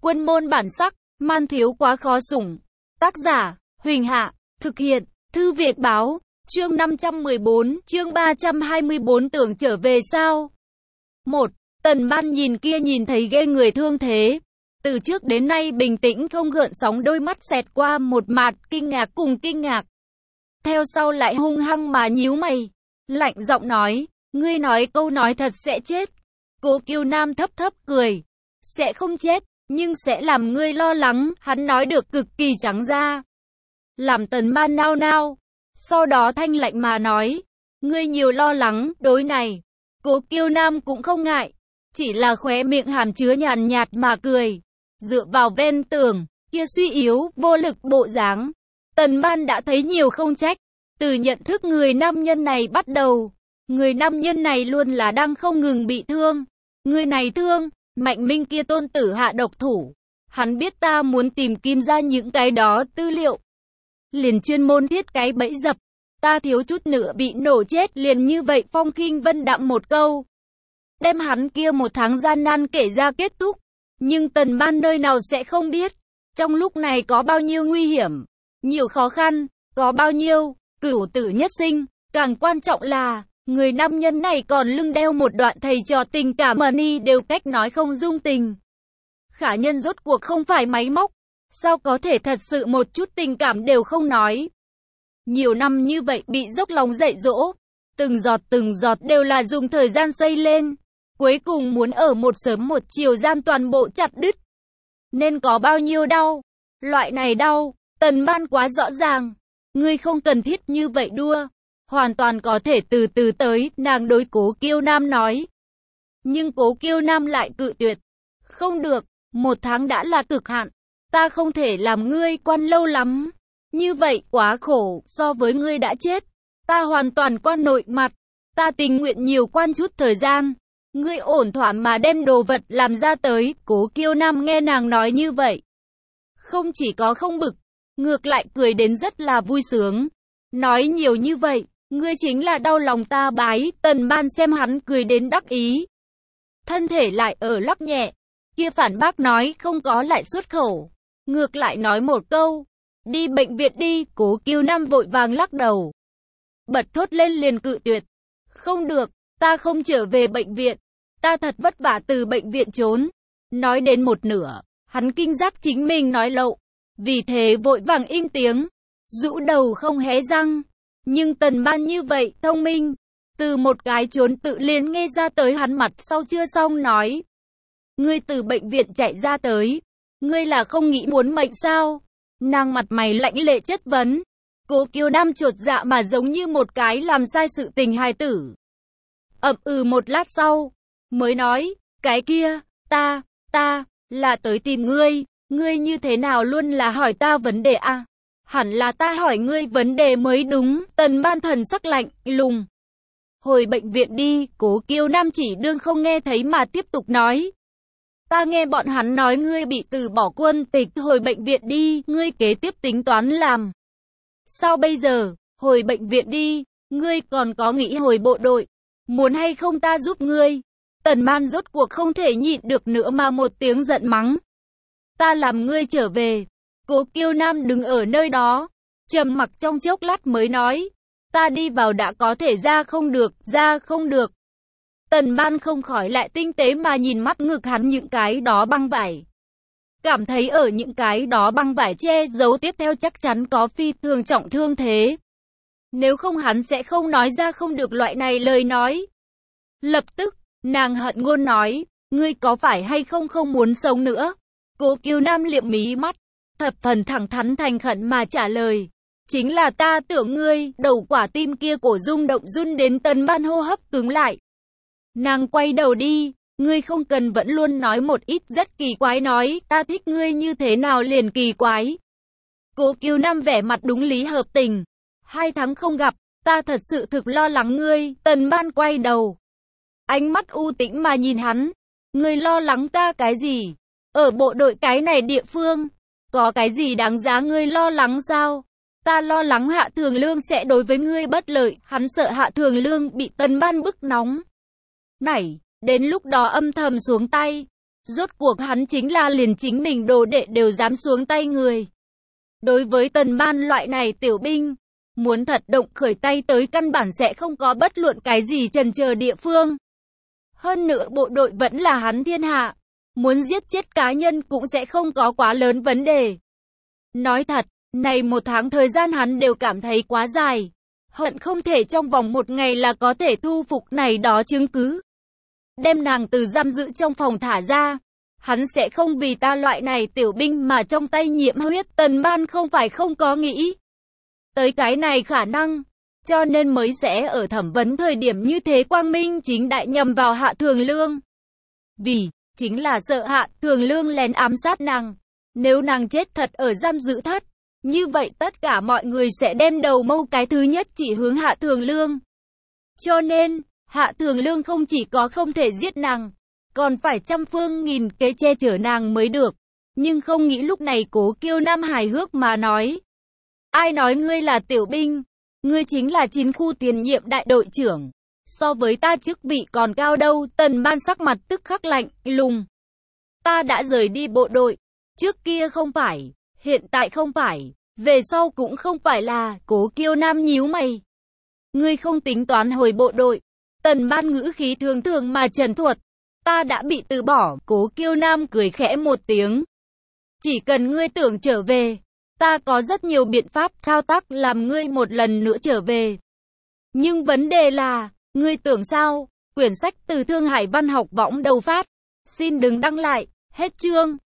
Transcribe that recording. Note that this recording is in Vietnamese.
Quân môn bản sắc, man thiếu quá khó sủng. Tác giả, Huỳnh Hạ, thực hiện, Thư Việt Báo, chương 514, chương 324 tưởng trở về sao? 1. Tần Ban nhìn kia nhìn thấy ghê người thương thế. Từ trước đến nay bình tĩnh không gợn sóng, đôi mắt xẹt qua một mạt kinh ngạc cùng kinh ngạc. Theo sau lại hung hăng mà nhíu mày, lạnh giọng nói, ngươi nói câu nói thật sẽ chết. Cố Kiêu Nam thấp thấp cười, sẽ không chết, nhưng sẽ làm ngươi lo lắng, hắn nói được cực kỳ trắng ra. Làm Tần Ban nao nao, sau đó thanh lạnh mà nói, ngươi nhiều lo lắng, đối này. Cố Kiêu Nam cũng không ngại, chỉ là khóe miệng hàm chứa nhàn nhạt mà cười, dựa vào ven tường, kia suy yếu, vô lực bộ dáng. Tần Ban đã thấy nhiều không trách, từ nhận thức người nam nhân này bắt đầu, người nam nhân này luôn là đang không ngừng bị thương. Người này thương, Mạnh Minh kia tôn tử hạ độc thủ. Hắn biết ta muốn tìm kim ra những cái đó tư liệu, liền chuyên môn thiết cái bẫy dập. Ta thiếu chút nữa bị nổ chết, liền như vậy phong khinh vân đạm một câu, đem hắn kia một tháng gian nan kể ra kết thúc. Nhưng Tần Ban nơi nào sẽ không biết, trong lúc này có bao nhiêu nguy hiểm, nhiều khó khăn, có bao nhiêu cửu tử nhất sinh. Càng quan trọng là, người nam nhân này còn lưng đeo một đoạn thầy trò tình cảm mà ni đều cách nói không dung tình. Khả nhân rốt cuộc không phải máy móc, sao có thể thật sự một chút tình cảm đều không nói. Nhiều năm như vậy bị dốc lòng dạy dỗ, từng giọt đều là dùng thời gian xây lên, cuối cùng muốn ở một sớm một chiều gian toàn bộ chặt đứt. Nên có bao nhiêu đau, loại này đau, Tần Ban quá rõ ràng. Ngươi không cần thiết như vậy đua, hoàn toàn có thể từ từ tới, nàng đối Cố Kiêu Nam nói. Nhưng Cố Kiêu Nam lại cự tuyệt. Không được, 1 tháng đã là cực hạn, ta không thể làm ngươi quan lâu lắm. Như vậy quá khổ, so với ngươi đã chết, ta hoàn toàn quan nội mặt, ta tình nguyện nhiều quan chút thời gian. Ngươi ổn thỏa mà đem đồ vật làm ra tới. Cố Kiêu Nam nghe nàng nói như vậy, không chỉ có không bực, ngược lại cười đến rất là vui sướng. Nói nhiều như vậy, ngươi chính là đau lòng ta bái. Tần Ban xem hắn cười đến đắc ý, thân thể lại ở lắc nhẹ, kia phản bác nói không có lại xuất khẩu, ngược lại nói một câu, đi bệnh viện đi. Cố Kiêu Nam vội vàng lắc đầu, bật thốt lên liền cự tuyệt. Không được, ta không trở về bệnh viện, ta thật vất vả từ bệnh viện trốn. Nói đến một nửa, hắn kinh giác chính mình nói lậu, vì thế vội vàng im tiếng, rũ đầu không hé răng. Nhưng Tần Ban như vậy thông minh, từ một cái trốn tự liền nghe ra tới hắn mặt sau chưa xong nói, ngươi từ bệnh viện chạy ra tới, ngươi là không nghĩ muốn mệnh sao? Nàng mặt mày lạnh lệ chất vấn. Cố Kiêu Nam chột dạ mà giống như một cái làm sai sự tình hài tử, ậm một lát sau mới nói, cái kia, ta là tới tìm ngươi. Ngươi như thế nào luôn là hỏi ta vấn đề à? Hẳn là ta hỏi ngươi vấn đề mới đúng. Tần Ban thần sắc lạnh lùng. Hồi bệnh viện đi. Cố Kiêu Nam chỉ đương không nghe thấy mà tiếp tục nói, ta nghe bọn hắn nói ngươi bị từ bỏ quân tịch, hồi bệnh viện đi. Ngươi kế tiếp tính toán làm sao bây giờ? Hồi bệnh viện đi. Ngươi còn có nghĩ hồi bộ đội, muốn hay không ta giúp ngươi? Tần Ban rốt cuộc không thể nhịn được nữa mà một tiếng giận mắng, ta làm ngươi trở về. Cố Kiêu Nam đứng ở nơi đó, trầm mặc trong chốc lát mới nói, ta đi vào đã có thể ra không được, ra không được. Tần Ban không khỏi lại tinh tế mà nhìn mắt ngực hắn những cái đó băng vải, cảm thấy ở những cái đó băng vải che giấu tiếp theo chắc chắn có phi thường trọng thương thế. Nếu không hắn sẽ không nói ra không được loại này lời nói. Lập tức, nàng hận ngôn nói, ngươi có phải hay không không muốn sống nữa? Cố Kiêu Nam liệm mí mắt, thập phần thẳng thắn thành khẩn mà trả lời, chính là ta tưởng ngươi. Đầu quả tim kia cổ rung động run đến Tần Ban hô hấp cứng lại. Nàng quay đầu đi, ngươi không cần vẫn luôn nói một ít rất kỳ quái nói, ta thích ngươi như thế nào liền kỳ quái. Cố Kiêu Nam vẻ mặt đúng lý hợp tình, 2 tháng không gặp, ta thật sự thực lo lắng ngươi. Tần Ban quay đầu, ánh mắt u tĩnh mà nhìn hắn, ngươi lo lắng ta cái gì? Ở bộ đội cái này địa phương, có cái gì đáng giá ngươi lo lắng sao? Ta lo lắng Hạ Thường Lương sẽ đối với ngươi bất lợi. Hắn sợ Hạ Thường Lương bị Tần Ban bức nóng nảy, đến lúc đó âm thầm xuống tay. Rốt cuộc hắn chính là liền chính mình đồ đệ đều dám xuống tay người. Đối với Tần Ban loại này tiểu binh, muốn thật động khởi tay tới căn bản sẽ không có bất luận cái gì chần chờ địa phương. Hơn nữa bộ đội vẫn là hắn thiên hạ, muốn giết chết cá nhân cũng sẽ không có quá lớn vấn đề. Nói thật, này 1 tháng thời gian hắn đều cảm thấy quá dài, hận không thể trong vòng 1 ngày là có thể thu phục này đó chứng cứ. Đem nàng từ giam giữ trong phòng thả ra, hắn sẽ không vì ta loại này tiểu binh mà trong tay nhiễm huyết. Tần Ban không phải không có nghĩ tới cái này khả năng, cho nên mới sẽ ở thẩm vấn thời điểm như thế quang minh chính đại nhằm vào Hạ Thường Lương. Vì, chính là sợ Hạ Thường Lương lén ám sát nàng. Nếu nàng chết thật ở giam giữ thất, như vậy tất cả mọi người sẽ đem đầu mâu cái thứ nhất chỉ hướng Hạ Thường Lương. Cho nên, Hạ Thường Lương không chỉ có không thể giết nàng, còn phải trăm phương nghìn kế che chở nàng mới được. Nhưng không nghĩ lúc này Cố Kiêu Nam hài hước mà nói. Ai nói ngươi là tiểu binh? Ngươi chính là 9 khu tiền nhiệm đại đội trưởng. So với ta chức vị còn cao đâu. Tần Ban sắc mặt tức khắc lạnh lùng. Ta đã rời đi bộ đội. Trước kia không phải, hiện tại không phải, về sau cũng không phải là. Cố Kiêu Nam nhíu mày. Ngươi không tính toán hồi bộ đội. Tần Ban ngữ khí thường thường mà trần thuật. Ta đã bị từ bỏ. Cố Kiêu Nam cười khẽ một tiếng. Chỉ cần ngươi tưởng trở về, ta có rất nhiều biện pháp thao tác làm ngươi một lần nữa trở về. Nhưng vấn đề là, ngươi tưởng sao? Quyển sách từ Thương Hải Văn học võng đầu phát. Xin đừng đăng lại. Hết chương.